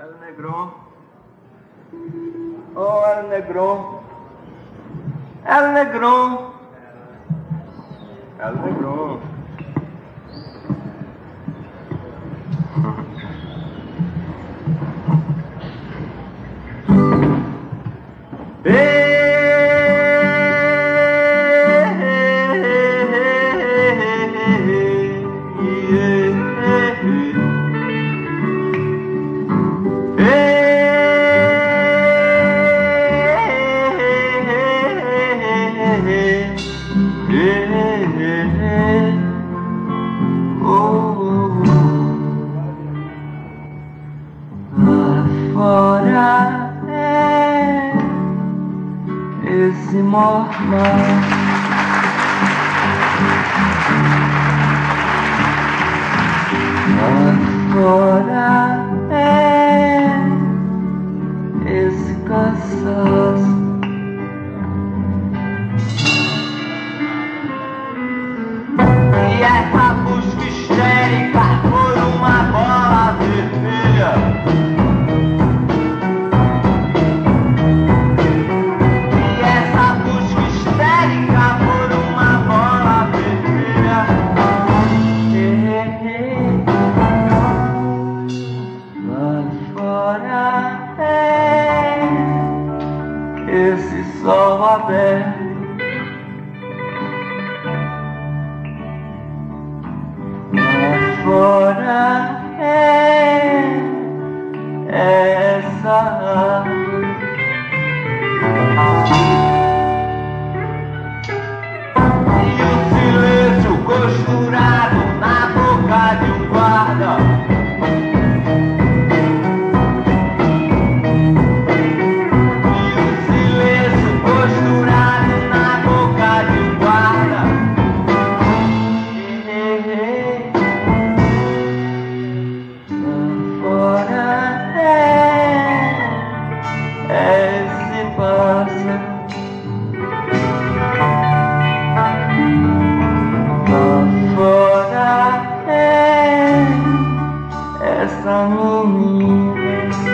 El Negro. Oh, El Negro. El Negro. El Negro. Lá fora é esse mormão. Lá fora é esse cansaço. E essa busca histérica por uma bola vermelha. E essa busca histérica por uma bola vermelha. Lá fora é esse sol aberto. Fora é essa árvore. E o silêncio costurado na boca de um guarda. E o silêncio costurado na boca de um guarda. Esse pássaro lá fora é essa menina.